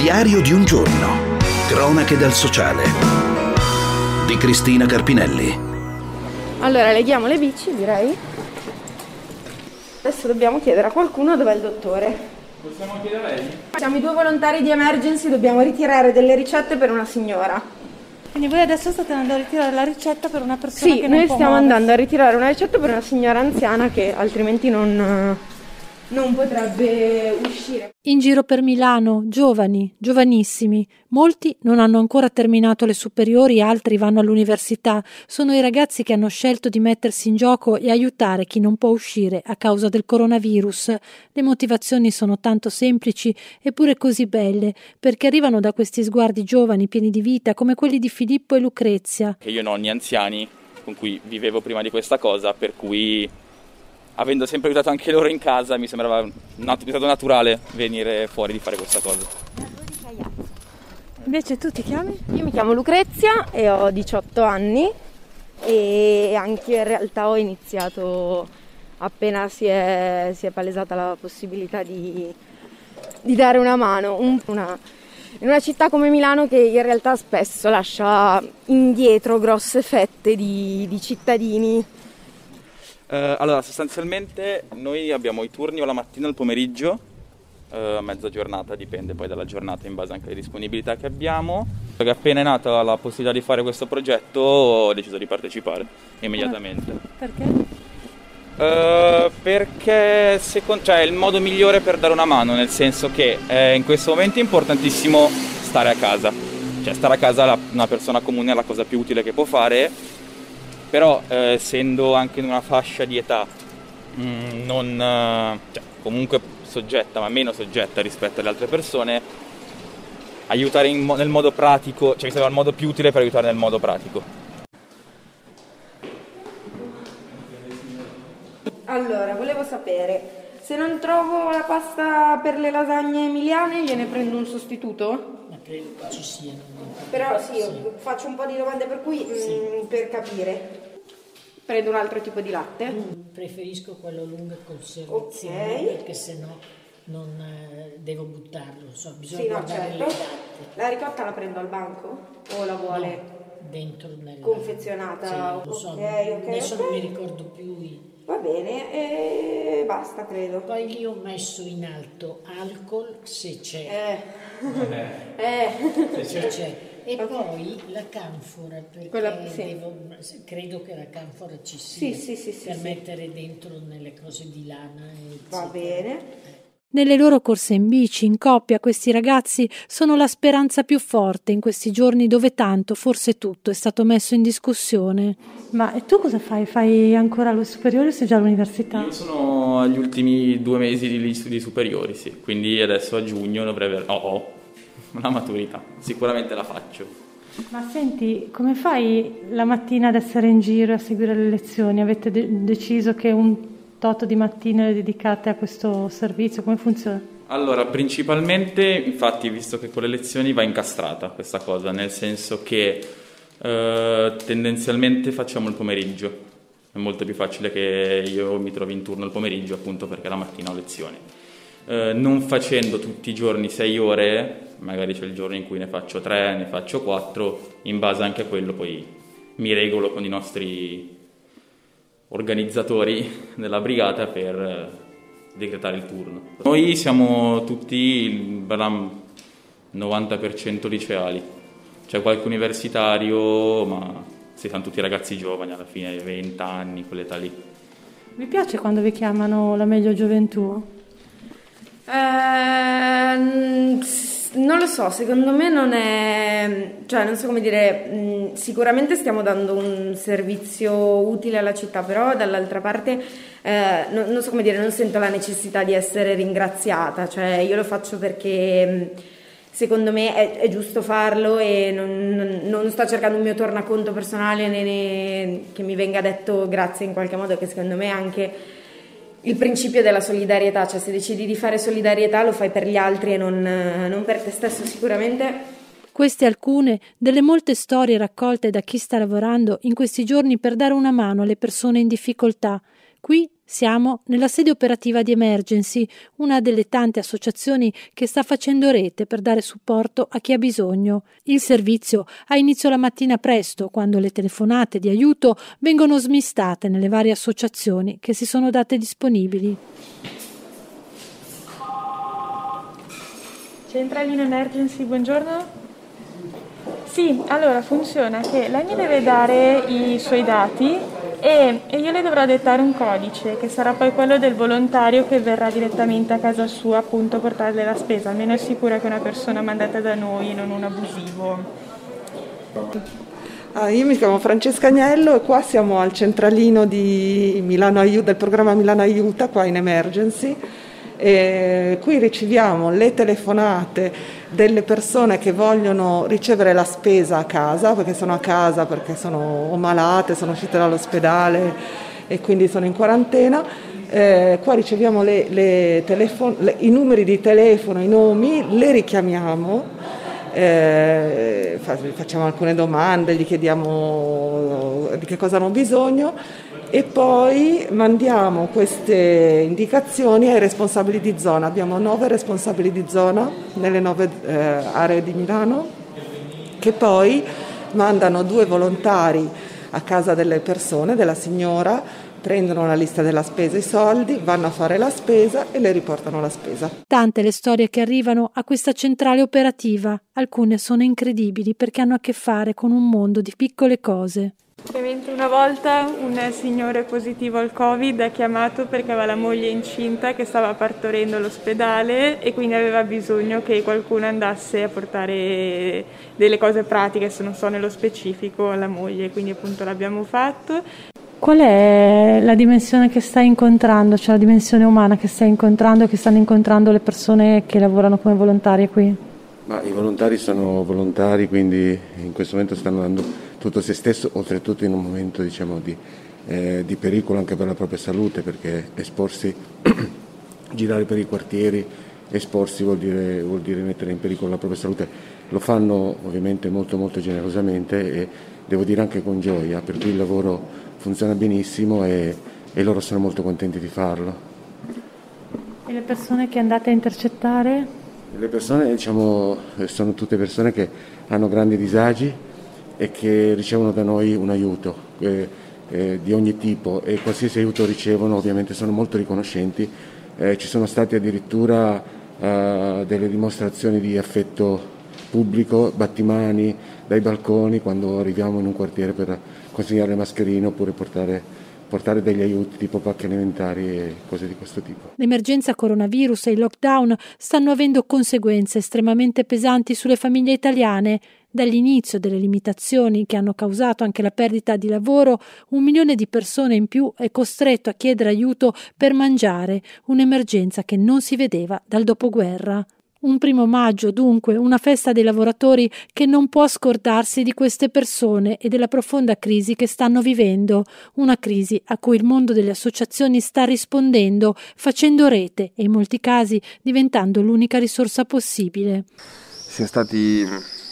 Diario di un giorno. Cronache dal sociale di Cristina Carpinelli. Allora, leghiamo le bici, direi. Adesso dobbiamo chiedere a qualcuno dov'è il dottore. Possiamo chiedere a lei? Siamo i 2 volontari di Emergency, dobbiamo ritirare delle ricette per una signora. Quindi voi adesso state andando a ritirare la ricetta per una persona Sì, che non noi può stiamo muoversi. andando a ritirare una ricetta per una signora anziana che altrimenti non potrebbe uscire. In giro per Milano, giovani, giovanissimi, molti non hanno ancora terminato le superiori, altri vanno all'università. Sono i ragazzi che hanno scelto di mettersi in gioco e aiutare chi non può uscire a causa del coronavirus. Le motivazioni sono tanto semplici eppure così belle, perché arrivano da questi sguardi giovani, pieni di vita, come quelli di Filippo e Lucrezia. Io ho nonni anziani con cui vivevo prima di questa cosa, per cui avendo sempre aiutato anche loro in casa mi sembrava stato naturale venire fuori di fare questa cosa. Invece tu ti chiami? Io mi chiamo Lucrezia e ho 18 anni e anche io in realtà ho iniziato appena si è palesata la possibilità di dare una mano. In una città come Milano che in realtà spesso lascia indietro grosse fette di cittadini. Allora, sostanzialmente noi abbiamo i turni o la mattina o il pomeriggio, a mezza giornata, dipende poi dalla giornata in base anche alle disponibilità che abbiamo. Perché appena è nata la possibilità di fare questo progetto ho deciso di partecipare immediatamente. Perché? Perché è il modo migliore per dare una mano, nel senso che in questo momento è importantissimo stare a casa. Cioè stare a casa una persona comune è la cosa più utile che può fare. Però essendo anche in una fascia di età comunque soggetta, ma meno soggetta rispetto alle altre persone, aiutare nel modo pratico, cioè mi sembra il modo più utile per aiutare nel modo pratico. Allora, volevo sapere, se non trovo la pasta per le lasagne emiliane gliene prendo un sostituto? Ma credo che ci siano. Però sì, io faccio un po' di domande per cui per capire. Prendo un altro tipo di latte? Preferisco quello lungo conservazione, Ok. perché sennò non devo buttarlo, bisogna Sì, no, guardare certo. le date. La ricotta la prendo al banco? O la vuole No, dentro nel confezionata? Sì, lo so, Ok, adesso ok. non mi ricordo più. Va bene, e basta, credo. Poi lì ho messo in alto alcol se c'è. Se c'è. E poi la canfora, perché sì. credo che la canfora ci sia per mettere dentro nelle cose di lana. Va bene. Nelle loro corse in bici, in coppia, questi ragazzi sono la speranza più forte in questi giorni dove tanto, forse tutto, è stato messo in discussione. Ma e tu cosa fai? Fai ancora le superiori o sei già all'università? Io sono agli ultimi 2 mesi di studi superiori, sì, quindi adesso a giugno dovrei ho una maturità, sicuramente la faccio. Ma senti, come fai la mattina ad essere in giro e a seguire le lezioni? Avete deciso che un tot di mattine le dedicate a questo servizio? Come funziona? Allora, principalmente, infatti, visto che con le lezioni va incastrata questa cosa, nel senso che tendenzialmente facciamo il pomeriggio. È molto più facile che io mi trovi in turno il pomeriggio, appunto perché la mattina ho lezioni. Non facendo tutti i giorni 6 ore, magari c'è il giorno in cui ne faccio 3, ne faccio 4, in base anche a quello poi mi regolo con i nostri organizzatori della brigata per decretare il turno. Noi siamo tutti il 90% liceali, c'è qualche universitario, ma si sono tutti ragazzi giovani, alla fine 20 anni, quell'età lì. Vi piace quando vi chiamano la meglio gioventù? Non lo so, secondo me non è, cioè non so come dire, sicuramente stiamo dando un servizio utile alla città, però dall'altra parte non so come dire, non sento la necessità di essere ringraziata, cioè io lo faccio perché secondo me è giusto farlo e non sto cercando un mio tornaconto personale né che mi venga detto grazie in qualche modo, che secondo me è anche il principio della solidarietà, cioè se decidi di fare solidarietà lo fai per gli altri e non per te stesso sicuramente. Queste alcune delle molte storie raccolte da chi sta lavorando in questi giorni per dare una mano alle persone in difficoltà. Qui Siamo nella sede operativa di Emergency, una delle tante associazioni che sta facendo rete per dare supporto a chi ha bisogno. Il servizio ha inizio la mattina presto, quando le telefonate di aiuto vengono smistate nelle varie associazioni che si sono date disponibili. Centralino Emergency, buongiorno. Sì, allora funziona che lei mi deve dare i suoi dati e io le dovrò dettare un codice che sarà poi quello del volontario che verrà direttamente a casa sua appunto a portarle la spesa, almeno è sicura che è una persona mandata da noi e non un abusivo. Io mi chiamo Francesca Agnello e qua siamo al centralino di Milano del programma Milano Aiuta, qua in Emergency. E qui riceviamo le telefonate delle persone che vogliono ricevere la spesa a casa, perché sono a casa, perché sono o malate, sono uscite dall'ospedale e quindi sono in quarantena. Qua riceviamo i numeri di telefono, i nomi, le richiamiamo, facciamo alcune domande, gli chiediamo di che cosa hanno bisogno e poi mandiamo queste indicazioni ai responsabili di zona. Abbiamo 9 responsabili di zona nelle 9 aree di Milano che poi mandano 2 volontari a casa delle persone, della signora, prendono la lista della spesa, i soldi, vanno a fare la spesa e le riportano la spesa. Tante le storie che arrivano a questa centrale operativa, alcune sono incredibili perché hanno a che fare con un mondo di piccole cose. Ovviamente una volta un signore positivo al Covid ha chiamato perché aveva la moglie incinta che stava partorendo all'ospedale e quindi aveva bisogno che qualcuno andasse a portare delle cose pratiche, se non so nello specifico, alla moglie, quindi appunto l'abbiamo fatto. Qual è la dimensione che stai incontrando, cioè la dimensione umana che stai incontrando e che stanno incontrando le persone che lavorano come volontarie qui? Ma i volontari sono volontari, quindi in questo momento stanno dando tutto se stesso, oltretutto in un momento di pericolo anche per la propria salute, perché esporsi, girare per i quartieri, esporsi vuol dire mettere in pericolo la propria salute. Lo fanno ovviamente molto molto generosamente e devo dire anche con gioia, per cui il lavoro funziona benissimo e loro sono molto contenti di farlo. E le persone che andate a intercettare? Le persone sono tutte persone che hanno grandi disagi e che ricevono da noi un aiuto di ogni tipo e qualsiasi aiuto ricevono ovviamente sono molto riconoscenti. Ci sono state addirittura delle dimostrazioni di affetto pubblico, battimani dai balconi quando arriviamo in un quartiere per consegnare mascherine oppure portare degli aiuti tipo pacche alimentari e cose di questo tipo. L'emergenza coronavirus e il lockdown stanno avendo conseguenze estremamente pesanti sulle famiglie italiane. Dall'inizio delle limitazioni che hanno causato anche la perdita di lavoro, 1 milione di persone in più è costretto a chiedere aiuto per mangiare, un'emergenza che non si vedeva dal dopoguerra. Un 1° maggio, dunque, una festa dei lavoratori che non può scordarsi di queste persone e della profonda crisi che stanno vivendo, una crisi a cui il mondo delle associazioni sta rispondendo, facendo rete e in molti casi diventando l'unica risorsa possibile. Siamo stati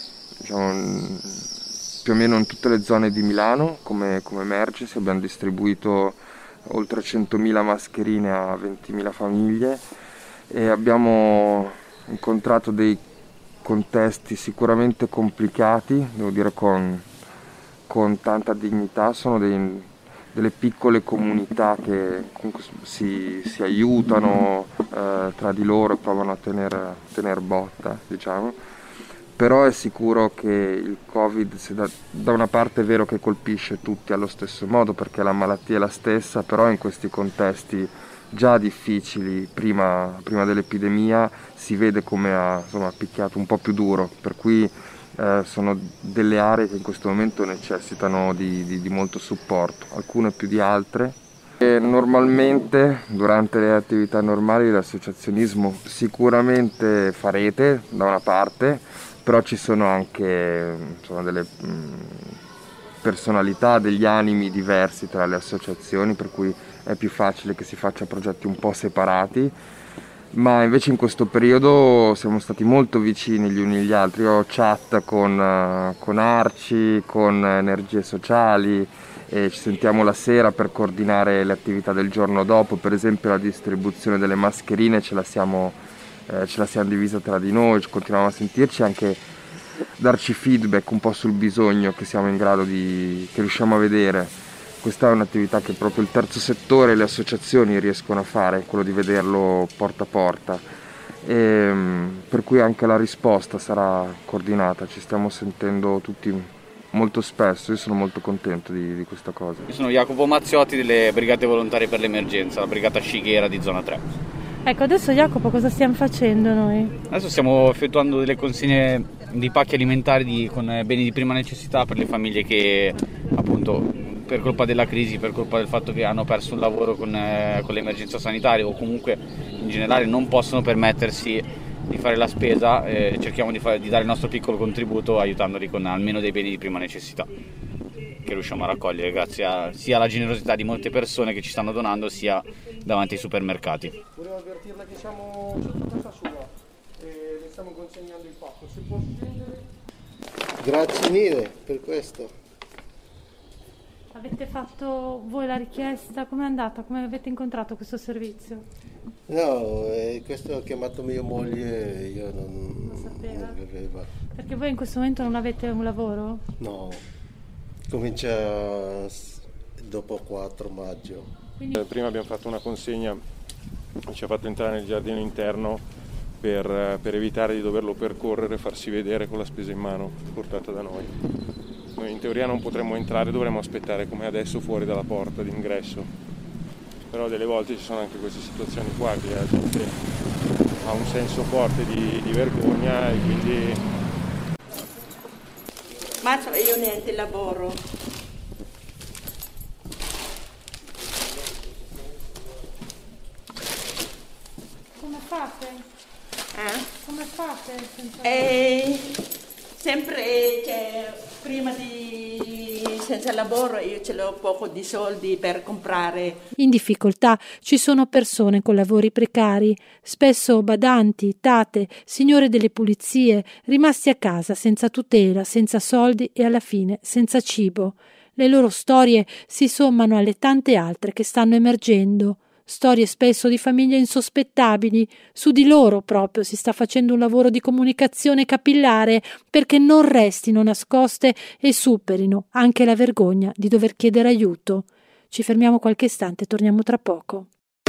più o meno in tutte le zone di Milano come Emergency, abbiamo distribuito oltre 100.000 mascherine a 20.000 famiglie e abbiamo incontrato dei contesti sicuramente complicati, devo dire con tanta dignità. Sono delle piccole comunità che comunque si aiutano tra di loro e provano a tener botta, diciamo. Però è sicuro che il Covid, da una parte è vero che colpisce tutti allo stesso modo perché la malattia è la stessa, però in questi contesti già difficili prima dell'epidemia si vede come ha picchiato un po' più duro, per cui sono delle aree che in questo momento necessitano di molto supporto, alcune più di altre. E normalmente durante le attività normali l'associazionismo sicuramente fa rete da una parte, però ci sono anche delle personalità, degli animi diversi tra le associazioni, per cui è più facile che si faccia progetti un po' separati, ma invece in questo periodo siamo stati molto vicini gli uni agli altri. Io ho chat con Arci, con Energie Sociali e ci sentiamo la sera per coordinare le attività del giorno dopo. Per esempio la distribuzione delle mascherine ce la siamo divisa tra di noi, continuiamo a sentirci, anche darci feedback un po' sul bisogno che siamo in grado che riusciamo a vedere. Questa è un'attività che proprio il terzo settore e le associazioni riescono a fare, quello di vederlo porta a porta, per cui anche la risposta sarà coordinata. Ci stiamo sentendo tutti molto spesso, io sono molto contento di questa cosa. Io sono Jacopo Mazziotti delle Brigate Volontarie per l'Emergenza, la Brigata Scighera di Zona 3. Ecco, adesso Jacopo cosa stiamo facendo noi? Adesso stiamo effettuando delle consegne di pacchi alimentari con beni di prima necessità per le famiglie che appunto per colpa della crisi, per colpa del fatto che hanno perso un lavoro con l'emergenza sanitaria o comunque in generale non possono permettersi di fare la spesa, cerchiamo di dare il nostro piccolo contributo aiutandoli con almeno dei beni di prima necessità che riusciamo a raccogliere grazie sia alla generosità di molte persone che ci stanno donando sia davanti ai supermercati. Volevo avvertirla che siamo sotto casa sua e le stiamo consegnando il pacco, si può scendere? Grazie mille per questo. Avete fatto voi la richiesta? Com'è andata? Come avete incontrato questo servizio? No, questo ho chiamato mia moglie, io non sapevo. Perché voi in questo momento non avete un lavoro? No, comincia dopo 4 maggio. Quindi... Prima abbiamo fatto una consegna, ci ha fatto entrare nel giardino interno per evitare di doverlo percorrere e farsi vedere con la spesa in mano portata da noi. Noi in teoria non potremmo entrare, dovremmo aspettare come adesso fuori dalla porta d'ingresso. Però delle volte ci sono anche queste situazioni qua che la gente ha un senso forte di vergogna e quindi... Ma io niente lavoro. Come fate? Come fate? Sempre prima senza lavoro io ce l'ho poco di soldi per comprare. In difficoltà ci sono persone con lavori precari, spesso badanti, tate, signore delle pulizie, rimasti a casa senza tutela, senza soldi e alla fine senza cibo. Le loro storie si sommano alle tante altre che stanno emergendo. Storie spesso di famiglie insospettabili. Su di loro proprio si sta facendo un lavoro di comunicazione capillare perché non restino nascoste e superino anche la vergogna di dover chiedere aiuto. Ci fermiamo qualche istante e torniamo tra poco.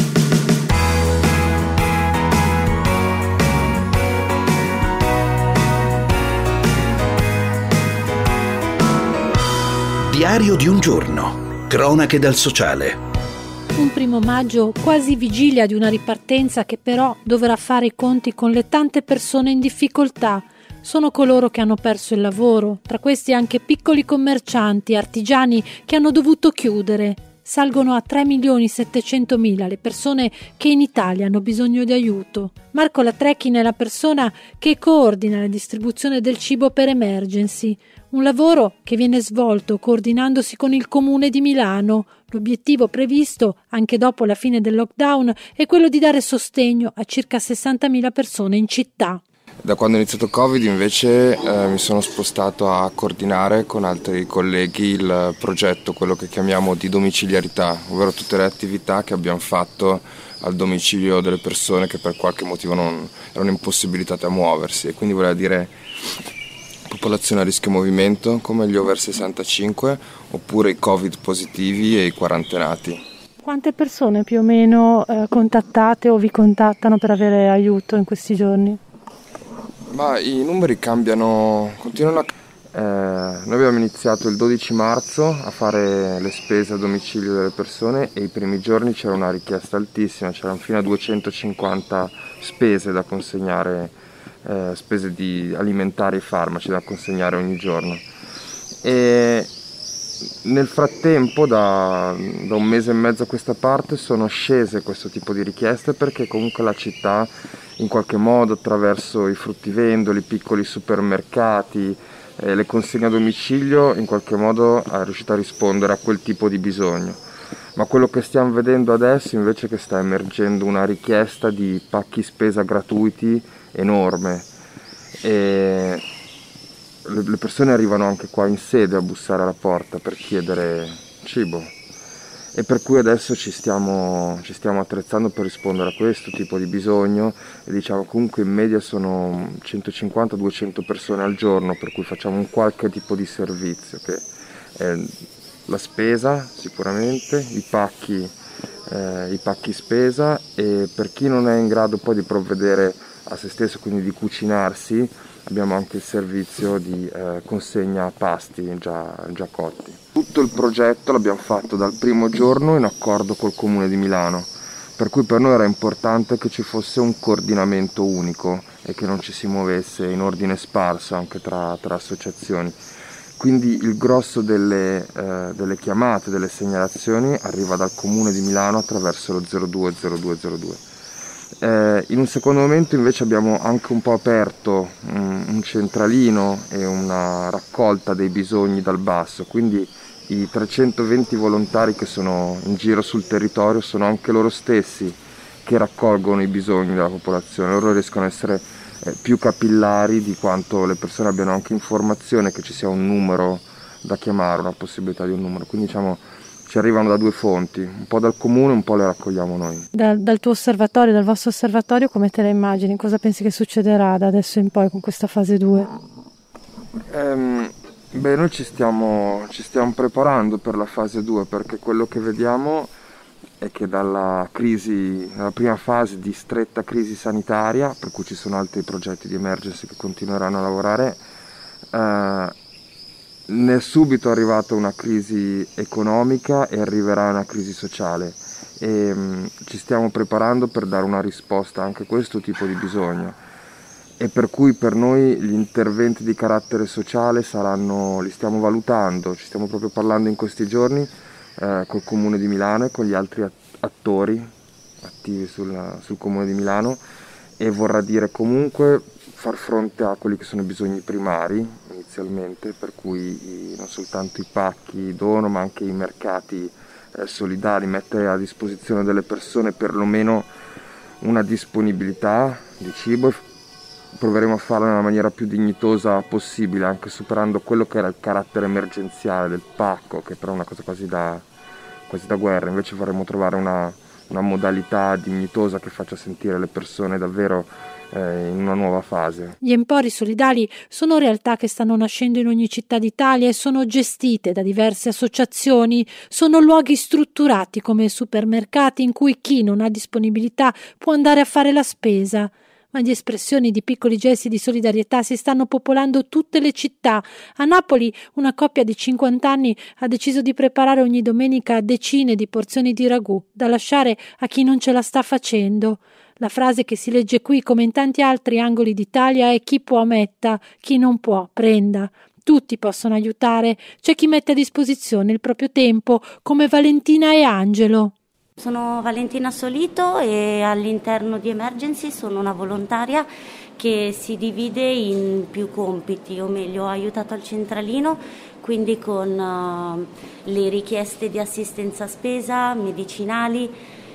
Diario di un giorno. Cronache dal sociale. Un 1 maggio quasi vigilia di una ripartenza che però dovrà fare i conti con le tante persone in difficoltà. Sono coloro che hanno perso il lavoro, tra questi anche piccoli commercianti, artigiani che hanno dovuto chiudere. Salgono a 3.700.000 le persone che in Italia hanno bisogno di aiuto. Marco Latrechin è la persona che coordina la distribuzione del cibo per Emergency, un lavoro che viene svolto coordinandosi con il Comune di Milano. L'obiettivo previsto, anche dopo la fine del lockdown, è quello di dare sostegno a circa 60.000 persone in città. Da quando è iniziato il Covid invece mi sono spostato a coordinare con altri colleghi il progetto, quello che chiamiamo di domiciliarità, ovvero tutte le attività che abbiamo fatto al domicilio delle persone che per qualche motivo non erano impossibilitate a muoversi, e quindi voleva dire popolazione a rischio movimento come gli over 65 oppure i Covid positivi e i quarantenati. Quante persone più o meno contattate o vi contattano per avere aiuto in questi giorni? Ma i numeri cambiano, continuano a... Noi abbiamo iniziato il 12 marzo a fare le spese a domicilio delle persone e i primi giorni c'era una richiesta altissima, c'erano fino a 250 spese da consegnare, spese di alimentari e farmaci da consegnare ogni giorno. E nel frattempo da 1 mese e mezzo a questa parte sono scese questo tipo di richieste perché comunque la città in qualche modo attraverso i fruttivendoli, i piccoli supermercati, le consegne a domicilio in qualche modo è riuscita a rispondere a quel tipo di bisogno. Ma quello che stiamo vedendo adesso invece è che sta emergendo una richiesta di pacchi spesa gratuiti enorme e le persone arrivano anche qua in sede a bussare alla porta per chiedere cibo. E per cui adesso ci stiamo attrezzando per rispondere a questo tipo di bisogno, e diciamo comunque in media sono 150-200 persone al giorno, per cui facciamo un qualche tipo di servizio, che è la spesa sicuramente, i pacchi spesa, e per chi non è in grado poi di provvedere a se stesso, quindi di cucinarsi, abbiamo anche il servizio di consegna pasti già cotti. Tutto il progetto l'abbiamo fatto dal primo giorno in accordo col Comune di Milano, per cui per noi era importante che ci fosse un coordinamento unico e che non ci si muovesse in ordine sparso anche tra associazioni. Quindi il grosso delle chiamate, delle segnalazioni arriva dal Comune di Milano attraverso lo 020202. In un secondo momento invece abbiamo anche un po' aperto un centralino e una raccolta dei bisogni dal basso, quindi i 320 volontari che sono in giro sul territorio sono anche loro stessi che raccolgono i bisogni della popolazione. Loro riescono a essere più capillari di quanto le persone abbiano anche informazione che ci sia un numero da chiamare, una possibilità di un numero, quindi diciamo ci arrivano da due fonti, un po' dal comune, un po' le raccogliamo noi. Dal tuo osservatorio, dal vostro osservatorio, come te la immagini? Cosa pensi che succederà da adesso in poi con questa fase 2? Noi ci stiamo preparando per la fase 2, perché quello che vediamo è che dalla prima fase di stretta crisi sanitaria, per cui ci sono altri progetti di emergency che continueranno a lavorare, ne è subito arrivata una crisi economica e arriverà una crisi sociale, e ci stiamo preparando per dare una risposta anche a questo tipo di bisogno, e per cui per noi gli interventi di carattere sociale li stiamo valutando, ci stiamo proprio parlando in questi giorni col Comune di Milano e con gli altri attori attivi sul Comune di Milano, e vorrà dire comunque far fronte a quelli che sono i bisogni primari inizialmente, per cui non soltanto i pacchi dono ma anche i mercati solidari, mettere a disposizione delle persone perlomeno una disponibilità di cibo, e proveremo a farlo nella maniera più dignitosa possibile, anche superando quello che era il carattere emergenziale del pacco, che però è una cosa quasi da guerra. Invece vorremmo trovare una modalità dignitosa che faccia sentire le persone davvero in una nuova fase. Gli empori solidali sono realtà che stanno nascendo in ogni città d'Italia e sono gestite da diverse associazioni. Sono luoghi strutturati come supermercati in cui chi non ha disponibilità può andare a fare la spesa. Ma di espressioni di piccoli gesti di solidarietà si stanno popolando tutte le città. A Napoli una coppia di 50 anni ha deciso di preparare ogni domenica decine di porzioni di ragù da lasciare a chi non ce la sta facendo. La frase che si legge qui come in tanti altri angoli d'Italia è: chi può metta, chi non può prenda. Tutti possono aiutare, c'è chi mette a disposizione il proprio tempo, come Valentina e Angelo. Sono Valentina Solito e all'interno di Emergency sono una volontaria che si divide in più compiti, o meglio ho aiutato al centralino, quindi con le richieste di assistenza spesa, medicinali,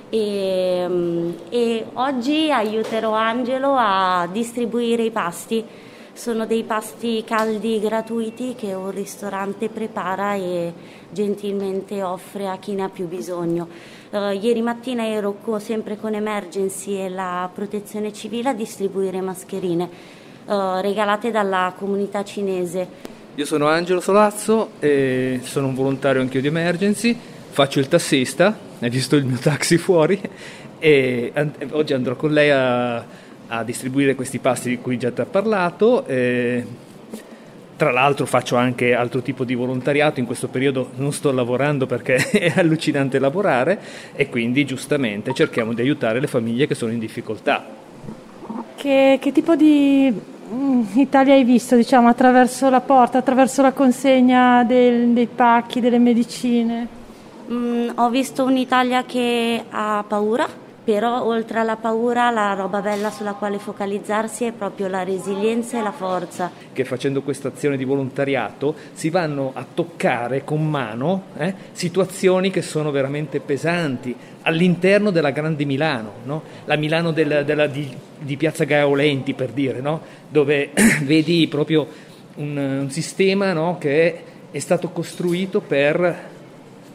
e oggi aiuterò Angelo a distribuire i pasti. Sono dei pasti caldi gratuiti che un ristorante prepara e gentilmente offre a chi ne ha più bisogno. Ieri mattina ero sempre con Emergency e la Protezione Civile a distribuire mascherine regalate dalla comunità cinese. Io sono Angelo Solazzo e sono un volontario anch'io di Emergency, faccio il tassista, hai visto il mio taxi fuori, e oggi andrò con lei a distribuire questi pasti di cui già ti ho parlato. Tra l'altro faccio anche altro tipo di volontariato, in questo periodo non sto lavorando perché è allucinante lavorare, e quindi giustamente cerchiamo di aiutare le famiglie che sono in difficoltà. Che tipo di Italia hai visto, diciamo, attraverso la porta, attraverso la consegna dei pacchi, delle medicine? Ho visto un'Italia che ha paura, però oltre alla paura la roba bella sulla quale focalizzarsi è proprio la resilienza e la forza. Che facendo questa azione di volontariato si vanno a toccare con mano situazioni che sono veramente pesanti all'interno della grande Milano, no? La Milano di Piazza Gaolenti, per dire, no? Dove vedi proprio un sistema, no? Che è stato costruito per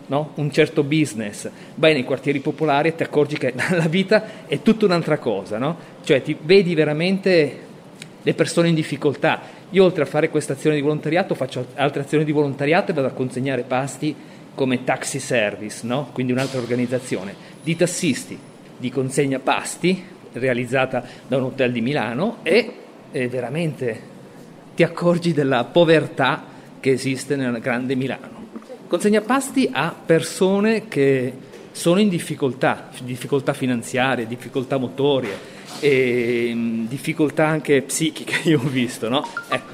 no? Un certo business, vai nei quartieri popolari e ti accorgi che la vita è tutta un'altra cosa, no? Cioè ti vedi veramente le persone in difficoltà. Io oltre a fare questa azione di volontariato faccio altre azioni di volontariato e vado a consegnare pasti come taxi service, no? Quindi un'altra organizzazione di tassisti, di consegna pasti realizzata da un hotel di Milano e veramente ti accorgi della povertà che esiste nella grande Milano. Consegna pasti a persone che sono in difficoltà finanziarie, difficoltà motorie e difficoltà anche psichiche, io ho visto, no?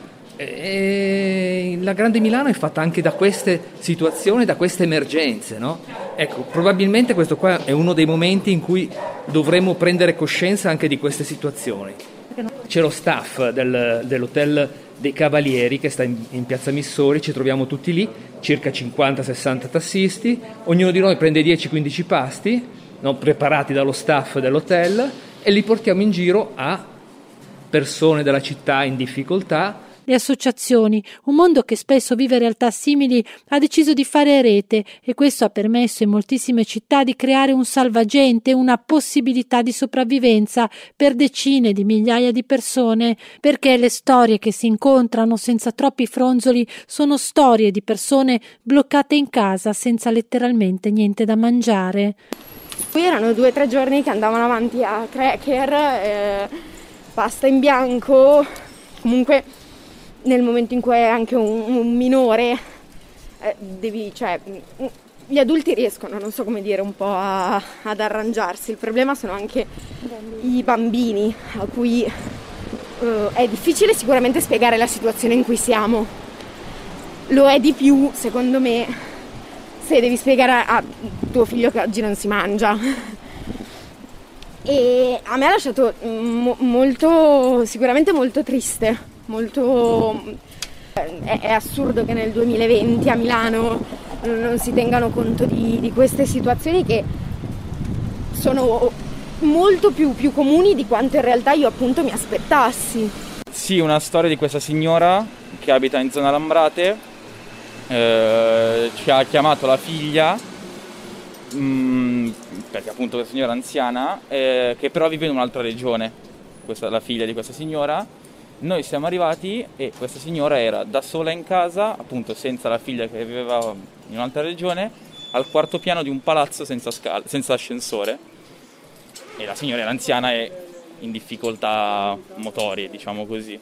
La grande Milano è fatta anche da queste situazioni, da queste emergenze, no? Ecco, probabilmente questo qua è uno dei momenti in cui dovremmo prendere coscienza anche di queste situazioni. C'è lo staff dell'hotel dei Cavalieri che sta in piazza Missori, ci troviamo tutti lì, circa 50-60 tassisti, ognuno di noi prende 10-15 pasti, no, preparati dallo staff dell'hotel, e li portiamo in giro a persone della città in difficoltà. Le associazioni, un mondo che spesso vive realtà simili, ha deciso di fare rete e questo ha permesso in moltissime città di creare un salvagente, una possibilità di sopravvivenza per decine di migliaia di persone, perché le storie che si incontrano senza troppi fronzoli sono storie di persone bloccate in casa senza letteralmente niente da mangiare. Qui erano 2 o 3 giorni che andavano avanti a cracker, pasta in bianco, comunque nel momento in cui è anche un minore, gli adulti riescono, non so come dire, un po' ad arrangiarsi. Il problema sono anche i bambini, a cui è difficile sicuramente spiegare la situazione in cui siamo. Lo è di più, secondo me, se devi spiegare a tuo figlio che oggi non si mangia. E a me ha lasciato sicuramente molto triste. È assurdo che nel 2020 a Milano non si tengano conto di queste situazioni che sono molto più comuni di quanto in realtà io appunto mi aspettassi. Sì, una storia di questa signora che abita in zona Lambrate, ci ha chiamato la figlia, perché appunto questa signora anziana, che però vive in un'altra regione, la figlia di questa signora. Noi siamo arrivati e questa signora era da sola in casa, appunto senza la figlia che viveva in un'altra regione, al 4º piano di un palazzo senza ascensore, e la signora era anziana e in difficoltà motorie, diciamo così.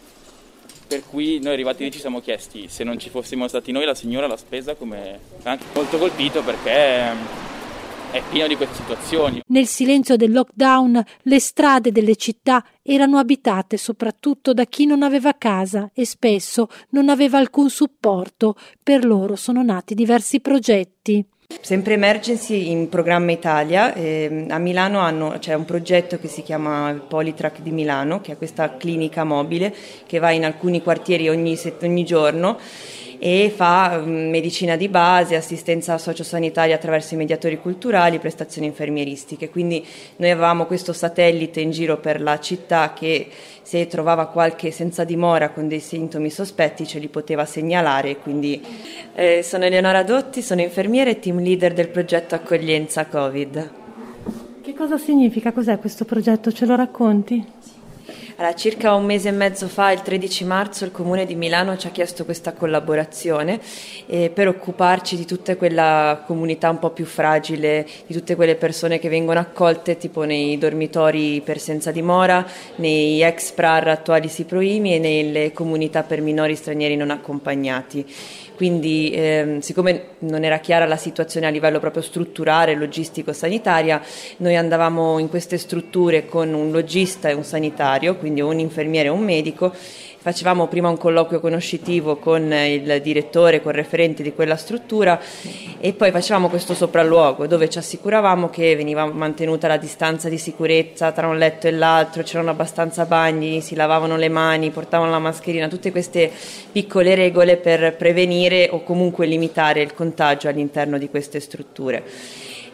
Per cui noi arrivati lì ci siamo chiesti se non ci fossimo stati noi la signora l'ha spesa come... Anche molto colpito perché è pieno di queste situazioni. Nel silenzio del lockdown le strade delle città erano abitate soprattutto da chi non aveva casa e spesso non aveva alcun supporto. Per loro sono nati diversi progetti. Sempre Emergency in Programma Italia, a Milano c'è un progetto che si chiama Polytrack di Milano, che è questa clinica mobile che va in alcuni quartieri ogni giorno e fa medicina di base, assistenza sociosanitaria attraverso i mediatori culturali, prestazioni infermieristiche. Quindi noi avevamo questo satellite in giro per la città che se trovava qualche senza dimora con dei sintomi sospetti ce li poteva segnalare. Quindi sono Eleonora Dotti, sono infermiera e team leader del progetto Accoglienza Covid. Che cosa significa? Cos'è questo progetto? Ce lo racconti? Allora, circa 1 mese e mezzo fa, il 13 marzo, il Comune di Milano ci ha chiesto questa collaborazione per occuparci di tutta quella comunità un po' più fragile, di tutte quelle persone che vengono accolte tipo nei dormitori per senza dimora, nei ex PRAR attuali SIPROIMI e nelle comunità per minori stranieri non accompagnati. Quindi siccome non era chiara la situazione a livello proprio strutturale, logistico-sanitaria, noi andavamo in queste strutture con un logista e un sanitario, quindi un infermiere e un medico. Facevamo prima un colloquio conoscitivo con il direttore, con il referente di quella struttura e poi facevamo questo sopralluogo dove ci assicuravamo che veniva mantenuta la distanza di sicurezza tra un letto e l'altro, c'erano abbastanza bagni, si lavavano le mani, portavano la mascherina, tutte queste piccole regole per prevenire o comunque limitare il contagio all'interno di queste strutture.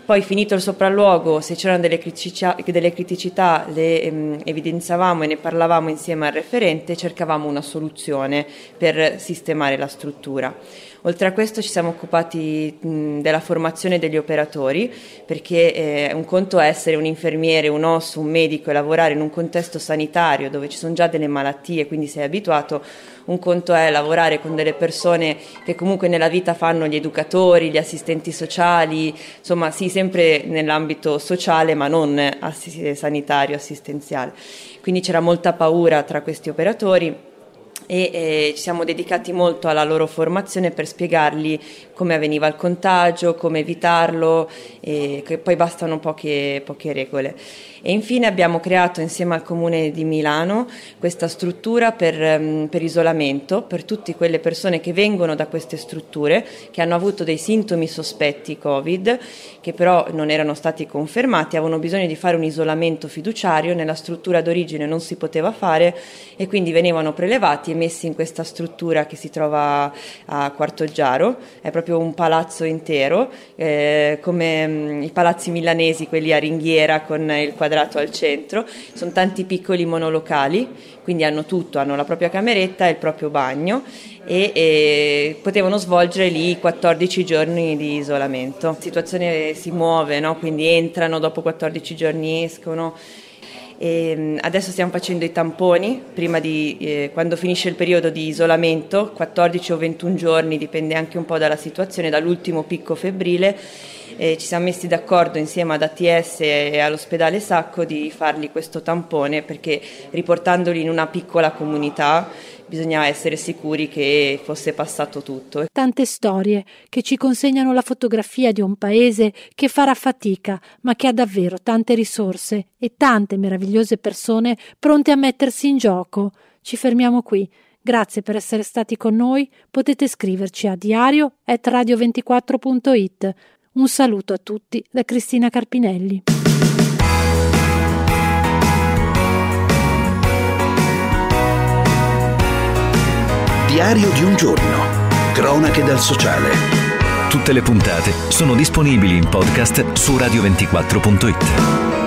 Poi, finito il sopralluogo, se c'erano delle criticità le evidenziavamo e ne parlavamo insieme al referente e cercavamo una soluzione per sistemare la struttura. Oltre a questo ci siamo occupati della formazione degli operatori, perché un conto è essere un infermiere, un OSS, un medico e lavorare in un contesto sanitario dove ci sono già delle malattie, quindi sei abituato. Un conto è lavorare con delle persone che comunque nella vita fanno gli educatori, gli assistenti sociali, insomma sì, sempre nell'ambito sociale ma non sanitario, assistenziale. Quindi c'era molta paura tra questi operatori e ci siamo dedicati molto alla loro formazione per spiegargli come avveniva il contagio, come evitarlo, e che poi bastano poche regole. E infine abbiamo creato insieme al Comune di Milano questa struttura per isolamento per tutte quelle persone che vengono da queste strutture, che hanno avuto dei sintomi sospetti Covid, che però non erano stati confermati, avevano bisogno di fare un isolamento fiduciario, nella struttura d'origine non si poteva fare e quindi venivano prelevati e messi in questa struttura che si trova a Quartoggiaro. È proprio un palazzo intero, come i palazzi milanesi, quelli a ringhiera con il quadrato al centro. Sono tanti piccoli monolocali, quindi hanno tutto, hanno la propria cameretta e il proprio bagno e potevano svolgere lì 14 giorni di isolamento. La situazione si muove, no? Quindi entrano, dopo 14 giorni escono. E adesso stiamo facendo i tamponi prima di quando finisce il periodo di isolamento, 14 o 21 giorni, dipende anche un po' dalla situazione, dall'ultimo picco febbrile. Ci siamo messi d'accordo insieme ad ATS e all'ospedale Sacco di fargli questo tampone, perché riportandoli in una piccola comunità bisognava essere sicuri che fosse passato tutto. Tante storie che ci consegnano la fotografia di un paese che farà fatica, ma che ha davvero tante risorse e tante meravigliose persone pronte a mettersi in gioco. Ci fermiamo qui. Grazie per essere stati con noi. Potete scriverci a diario@radio24.it. Un saluto a tutti da Cristina Carpinelli. Diario di un giorno. Cronache dal sociale. Tutte le puntate sono disponibili in podcast su radio24.it.